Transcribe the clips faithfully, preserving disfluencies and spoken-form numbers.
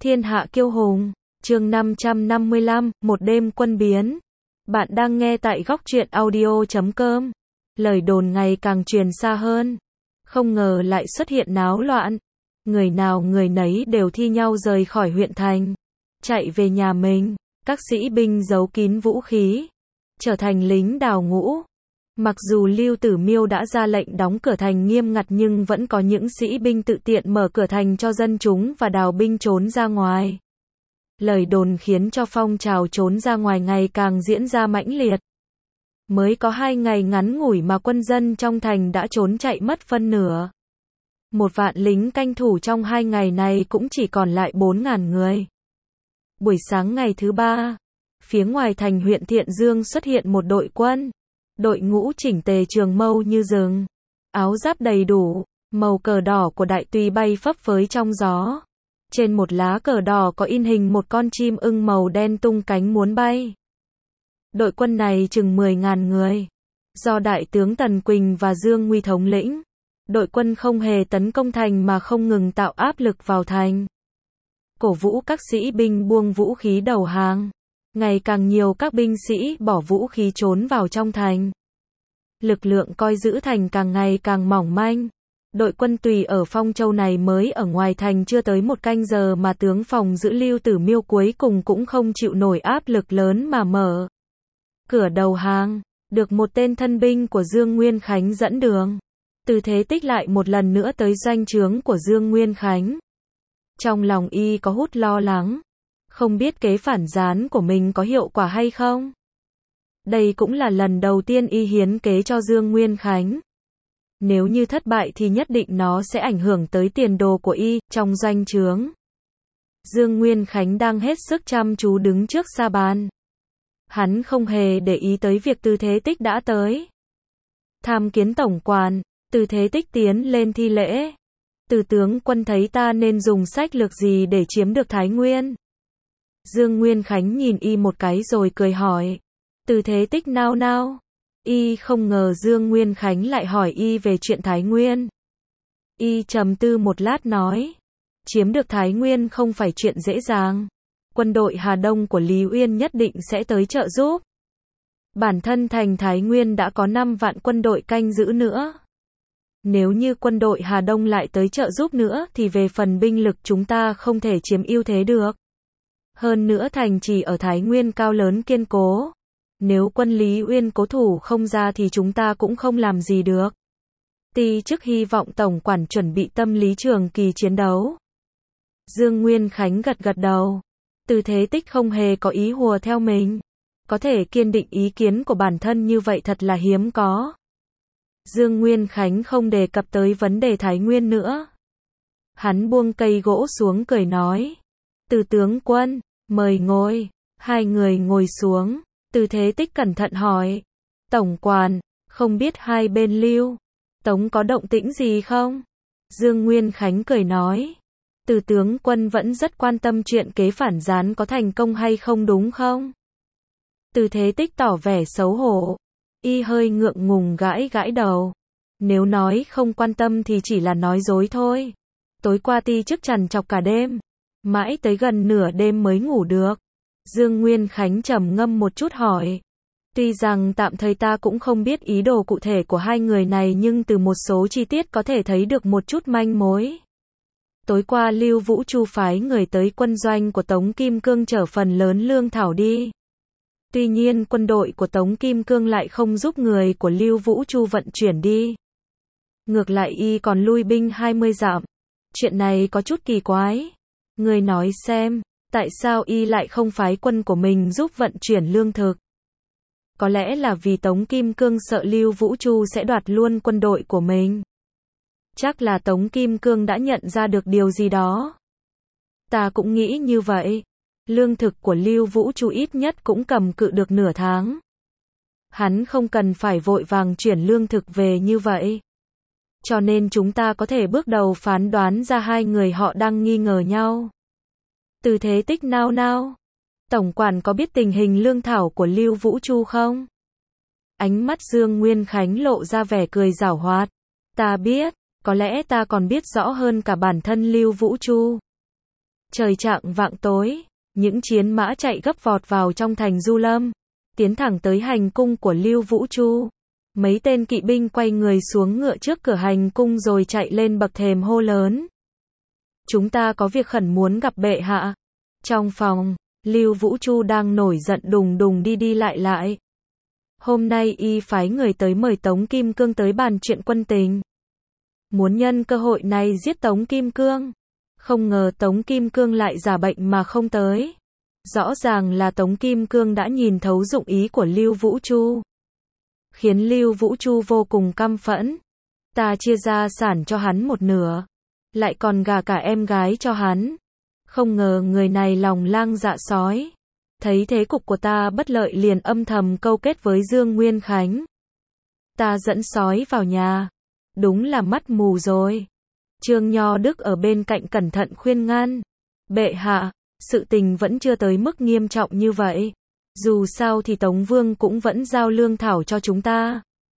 Thiên hạ kiêu hùng, chương năm trăm năm mươi lăm, một đêm quân biến. Bạn đang nghe tại góc truyện audio chấm com. Lời đồn ngày càng truyền xa hơn. Không ngờ lại xuất hiện náo loạn. Người nào người nấy đều thi nhau rời khỏi huyện thành. Chạy về nhà mình. Các sĩ binh giấu kín vũ khí. Trở thành lính đào ngũ. Mặc dù Lưu Tử Miêu đã ra lệnh đóng cửa thành nghiêm ngặt nhưng vẫn có những sĩ binh tự tiện mở cửa thành cho dân chúng và đào binh trốn ra ngoài. Lời đồn khiến cho phong trào trốn ra ngoài ngày càng diễn ra mãnh liệt. Mới có hai ngày ngắn ngủi mà quân dân trong thành đã trốn chạy mất phân nửa. Một vạn lính canh thủ trong hai ngày này cũng chỉ còn lại bốn ngàn người. Buổi sáng ngày thứ ba, phía ngoài thành huyện Thiện Dương xuất hiện một đội quân. Đội ngũ chỉnh tề trường mâu như rừng, áo giáp đầy đủ, màu cờ đỏ của đại tùy bay phấp phới trong gió. Trên một lá cờ đỏ có in hình một con chim ưng màu đen tung cánh muốn bay. Đội quân này chừng mười ngàn người, do Đại tướng Tần Quỳnh và Dương Nguy thống lĩnh. Đội quân không hề tấn công thành mà không ngừng tạo áp lực vào thành. Cổ vũ các sĩ binh buông vũ khí đầu hàng. Ngày càng nhiều các binh sĩ bỏ vũ khí trốn vào trong thành. Lực lượng coi giữ thành càng ngày càng mỏng manh. Đội quân Tùy ở Phong Châu này mới ở ngoài thành chưa tới một canh giờ mà tướng phòng giữ Lưu Tử Miêu cuối cùng cũng không chịu nổi áp lực lớn mà mở cửa đầu hàng, được một tên thân binh của Dương Nguyên Khánh dẫn đường. Từ Thế Tích lại một lần nữa tới doanh trướng của Dương Nguyên Khánh. Trong lòng y có hút lo lắng. Không biết kế phản gián của mình có hiệu quả hay không? Đây cũng là lần đầu tiên y hiến kế cho Dương Nguyên Khánh. Nếu như thất bại thì nhất định nó sẽ ảnh hưởng tới tiền đồ của y, trong doanh trướng. Dương Nguyên Khánh đang hết sức chăm chú đứng trước sa bàn. Hắn không hề để ý tới việc Từ Thế Tích đã tới. Tham kiến tổng quản, Từ Thế Tích tiến lên thi lễ. Từ tướng quân thấy ta nên dùng sách lược gì để chiếm được Thái Nguyên? Dương Nguyên Khánh nhìn y một cái rồi cười hỏi. Từ Thế Tích nao nao. Y không ngờ Dương Nguyên Khánh lại hỏi y về chuyện Thái Nguyên. Y trầm tư một lát nói. Chiếm được Thái Nguyên không phải chuyện dễ dàng. Quân đội Hà Đông của Lý Uyên nhất định sẽ tới trợ giúp. Bản thân thành Thái Nguyên đã có năm vạn quân đội canh giữ nữa. Nếu như quân đội Hà Đông lại tới trợ giúp nữa thì về phần binh lực chúng ta không thể chiếm ưu thế được. Hơn nữa thành trì ở Thái Nguyên cao lớn kiên cố. Nếu quân Lý Uyên cố thủ không ra thì chúng ta cũng không làm gì được. Ti chức hy vọng tổng quản chuẩn bị tâm lý trường kỳ chiến đấu. Dương Nguyên Khánh gật gật đầu. Từ Thế Tích không hề có ý hùa theo mình. Có thể kiên định ý kiến của bản thân như vậy thật là hiếm có. Dương Nguyên Khánh không đề cập tới vấn đề Thái Nguyên nữa. Hắn buông cây gỗ xuống cười nói. Từ tướng quân, mời ngồi. Hai người ngồi xuống. Từ Thế Tích cẩn thận hỏi. Tổng quản, không biết hai bên Lưu Tống có động tĩnh gì không? Dương Nguyên Khánh cười nói. Từ tướng quân vẫn rất quan tâm chuyện kế phản gián có thành công hay không đúng không? Từ Thế Tích tỏ vẻ xấu hổ. Y hơi ngượng ngùng gãi gãi đầu. Nếu nói không quan tâm thì chỉ là nói dối thôi. Tối qua ti chức trằn trọc cả đêm. Mãi tới gần nửa đêm mới ngủ được. Dương Nguyên Khánh trầm ngâm một chút hỏi. Tuy rằng tạm thời ta cũng không biết ý đồ cụ thể của hai người này nhưng từ một số chi tiết có thể thấy được một chút manh mối. Tối qua Lưu Vũ Chu phái người tới quân doanh của Tống Kim Cương chở phần lớn lương thảo đi. Tuy nhiên quân đội của Tống Kim Cương lại không giúp người của Lưu Vũ Chu vận chuyển đi. Ngược lại y còn lui binh hai mươi dặm. Chuyện này có chút kỳ quái. Người nói xem, tại sao y lại không phái quân của mình giúp vận chuyển lương thực? Có lẽ là vì Tống Kim Cương sợ Lưu Vũ Chu sẽ đoạt luôn quân đội của mình. Chắc là Tống Kim Cương đã nhận ra được điều gì đó. Ta cũng nghĩ như vậy. Lương thực của Lưu Vũ Chu ít nhất cũng cầm cự được nửa tháng. Hắn không cần phải vội vàng chuyển lương thực về như vậy. Cho nên chúng ta có thể bước đầu phán đoán ra hai người họ đang nghi ngờ nhau. Từ Thế Tích nao nao. Tổng quản có biết tình hình lương thảo của Lưu Vũ Chu không? Ánh mắt Dương Nguyên Khánh lộ ra vẻ cười giảo hoạt. Ta biết, có lẽ ta còn biết rõ hơn cả bản thân Lưu Vũ Chu. Trời chạng vạng tối, những chiến mã chạy gấp vọt vào trong thành Du Lâm, tiến thẳng tới hành cung của Lưu Vũ Chu. Mấy tên kỵ binh quay người xuống ngựa trước cửa hành cung rồi chạy lên bậc thềm hô lớn. Chúng ta có việc khẩn muốn gặp bệ hạ. Trong phòng, Lưu Vũ Chu đang nổi giận đùng đùng đi đi lại lại. Hôm nay y phái người tới mời Tống Kim Cương tới bàn chuyện quân tình. Muốn nhân cơ hội này giết Tống Kim Cương. Không ngờ Tống Kim Cương lại giả bệnh mà không tới. Rõ ràng là Tống Kim Cương đã nhìn thấu dụng ý của Lưu Vũ Chu. Khiến Lưu Vũ Chu vô cùng căm phẫn. Ta chia gia sản cho hắn một nửa. Lại còn gả cả em gái cho hắn. Không ngờ người này lòng lang dạ sói. Thấy thế cục của ta bất lợi liền âm thầm câu kết với Dương Nguyên Khánh. Ta dẫn sói vào nhà. Đúng là mắt mù rồi. Trương Nho Đức ở bên cạnh cẩn thận khuyên ngăn. Bệ hạ, sự tình vẫn chưa tới mức nghiêm trọng như vậy. Dù sao thì Tống Vương cũng vẫn giao lương thảo cho chúng ta.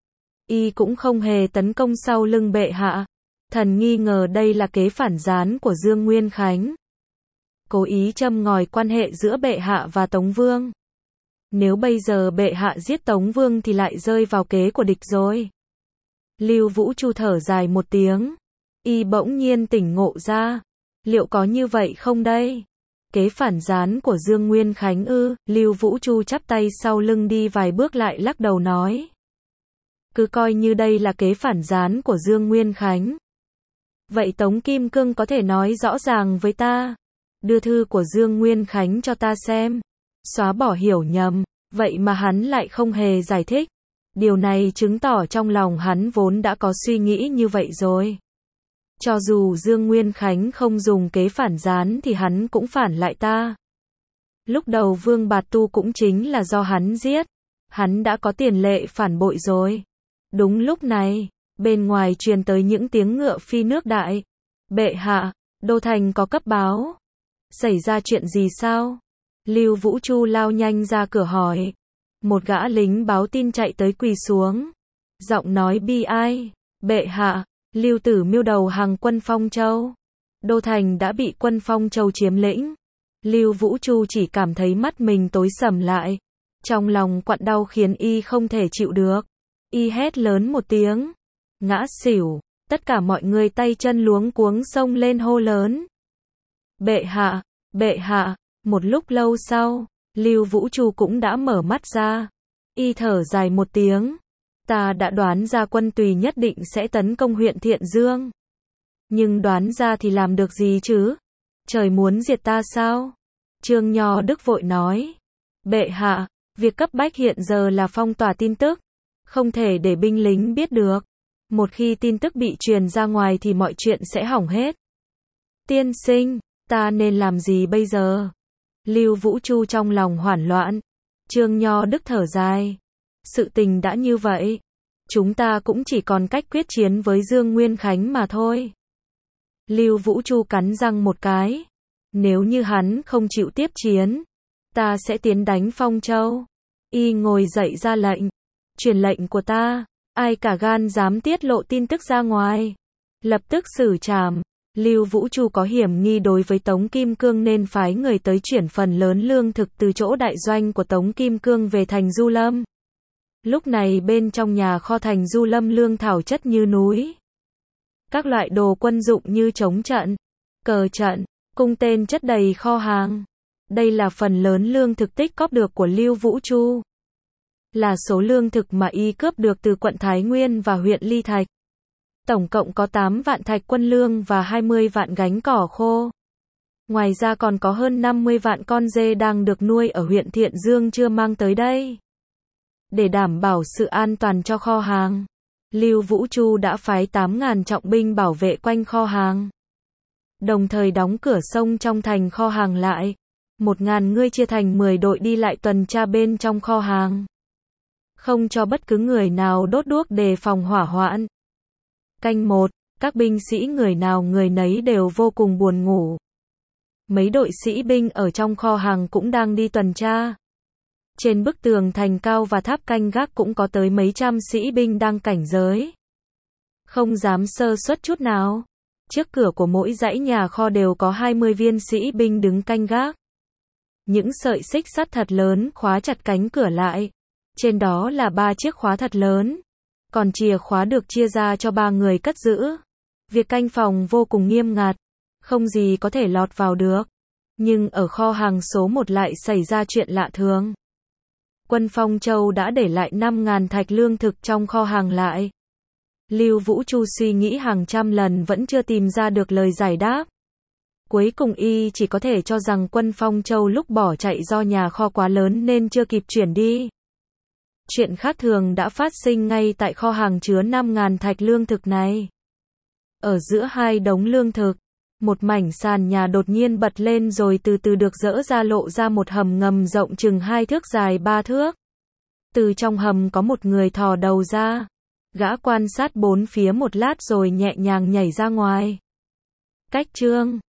Y cũng không hề tấn công sau lưng bệ hạ. Thần nghi ngờ đây là kế phản gián của Dương Nguyên Khánh. Cố ý châm ngòi quan hệ giữa bệ hạ và Tống Vương. Nếu bây giờ bệ hạ giết Tống Vương thì lại rơi vào kế của địch rồi. Lưu Vũ Chu thở dài một tiếng. Y bỗng nhiên tỉnh ngộ ra. Liệu có như vậy không đây? Kế phản gián của Dương Nguyên Khánh ư? Lưu Vũ Chu chắp tay sau lưng đi vài bước lại lắc đầu nói. Cứ coi như đây là kế phản gián của Dương Nguyên Khánh. Vậy Tống Kim Cương có thể nói rõ ràng với ta. Đưa thư của Dương Nguyên Khánh cho ta xem. Xóa bỏ hiểu nhầm. Vậy mà hắn lại không hề giải thích. Điều này chứng tỏ trong lòng hắn vốn đã có suy nghĩ như vậy rồi. Cho dù Dương Nguyên Khánh không dùng kế phản gián thì hắn cũng phản lại ta. Lúc đầu Vương Bạt Tu cũng chính là do hắn giết. Hắn đã có tiền lệ phản bội rồi. Đúng lúc này, bên ngoài truyền tới những tiếng ngựa phi nước đại. Bệ hạ, Đô Thành có cấp báo. Xảy ra chuyện gì sao? Lưu Vũ Chu lao nhanh ra cửa hỏi. Một gã lính báo tin chạy tới quỳ xuống. Giọng nói bi ai. Bệ hạ, Lưu Tử mưu đầu hàng quân Phong Châu. Đô Thành đã bị quân Phong Châu chiếm lĩnh. Lưu Vũ Chu chỉ cảm thấy mắt mình tối sầm lại. Trong lòng quặn đau khiến y không thể chịu được. Y hét lớn một tiếng. Ngã xỉu. Tất cả mọi người tay chân luống cuống xông lên hô lớn. Bệ hạ, bệ hạ. Một lúc lâu sau, Lưu Vũ Chu cũng đã mở mắt ra. Y thở dài một tiếng. Ta đã đoán ra quân Tùy nhất định sẽ tấn công huyện Thiện Dương. Nhưng đoán ra thì làm được gì chứ? Trời muốn diệt ta sao? Trương Nho Đức vội nói. Bệ hạ, việc cấp bách hiện giờ là phong tỏa tin tức. Không thể để binh lính biết được. Một khi tin tức bị truyền ra ngoài thì mọi chuyện sẽ hỏng hết. Tiên sinh, ta nên làm gì bây giờ? Lưu Vũ Chu trong lòng hoảng loạn. Trương Nho Đức thở dài. Sự tình đã như vậy. Chúng ta cũng chỉ còn cách quyết chiến với Dương Nguyên Khánh mà thôi. Lưu Vũ Chu cắn răng một cái. Nếu như hắn không chịu tiếp chiến, ta sẽ tiến đánh Phong Châu. Y ngồi dậy ra lệnh. Truyền lệnh của ta. Ai cả gan dám tiết lộ tin tức ra ngoài. Lập tức xử trảm. Lưu Vũ Chu có hiểm nghi đối với Tống Kim Cương nên phái người tới chuyển phần lớn lương thực từ chỗ đại doanh của Tống Kim Cương về thành Du Lâm. Lúc này bên trong nhà kho thành Du Lâm lương thảo chất như núi. Các loại đồ quân dụng như chống trận, cờ trận, cung tên chất đầy kho hàng. Đây là phần lớn lương thực tích cóp được của Lưu Vũ Chu. Là số lương thực mà y cướp được từ quận Thái Nguyên và huyện Ly Thạch. Tổng cộng có tám vạn thạch quân lương và hai mươi vạn gánh cỏ khô. Ngoài ra còn có hơn năm mươi vạn con dê đang được nuôi ở huyện Thiện Dương chưa mang tới đây. Để đảm bảo sự an toàn cho kho hàng, Lưu Vũ Chu đã phái tám nghìn trọng binh bảo vệ quanh kho hàng. Đồng thời đóng cửa sông trong thành kho hàng lại. một nghìn người chia thành mười đội đi lại tuần tra bên trong kho hàng. Không cho bất cứ người nào đốt đuốc đề phòng hỏa hoạn. Canh một, các binh sĩ người nào người nấy đều vô cùng buồn ngủ. Mấy đội sĩ binh ở trong kho hàng cũng đang đi tuần tra. Trên bức tường thành cao và tháp canh gác cũng có tới mấy trăm sĩ binh đang cảnh giới. Không dám sơ suất chút nào. Trước cửa của mỗi dãy nhà kho đều có hai mươi viên sĩ binh đứng canh gác. Những sợi xích sắt thật lớn khóa chặt cánh cửa lại. Trên đó là ba chiếc khóa thật lớn. Còn chìa khóa được chia ra cho ba người cất giữ. Việc canh phòng vô cùng nghiêm ngặt. Không gì có thể lọt vào được. Nhưng ở kho hàng số một lại xảy ra chuyện lạ thường. Quân Phong Châu đã để lại năm nghìn thạch lương thực trong kho hàng lại. Lưu Vũ Chu suy nghĩ hàng trăm lần vẫn chưa tìm ra được lời giải đáp. Cuối cùng y chỉ có thể cho rằng quân Phong Châu lúc bỏ chạy do nhà kho quá lớn nên chưa kịp chuyển đi. Chuyện khác thường đã phát sinh ngay tại kho hàng chứa năm nghìn thạch lương thực này. Ở giữa hai đống lương thực, một mảnh sàn nhà đột nhiên bật lên rồi từ từ được dỡ ra, lộ ra một hầm ngầm rộng chừng hai thước dài ba thước. Từ trong hầm có một người thò đầu ra. Gã quan sát bốn phía một lát rồi nhẹ nhàng nhảy ra ngoài. Cách chương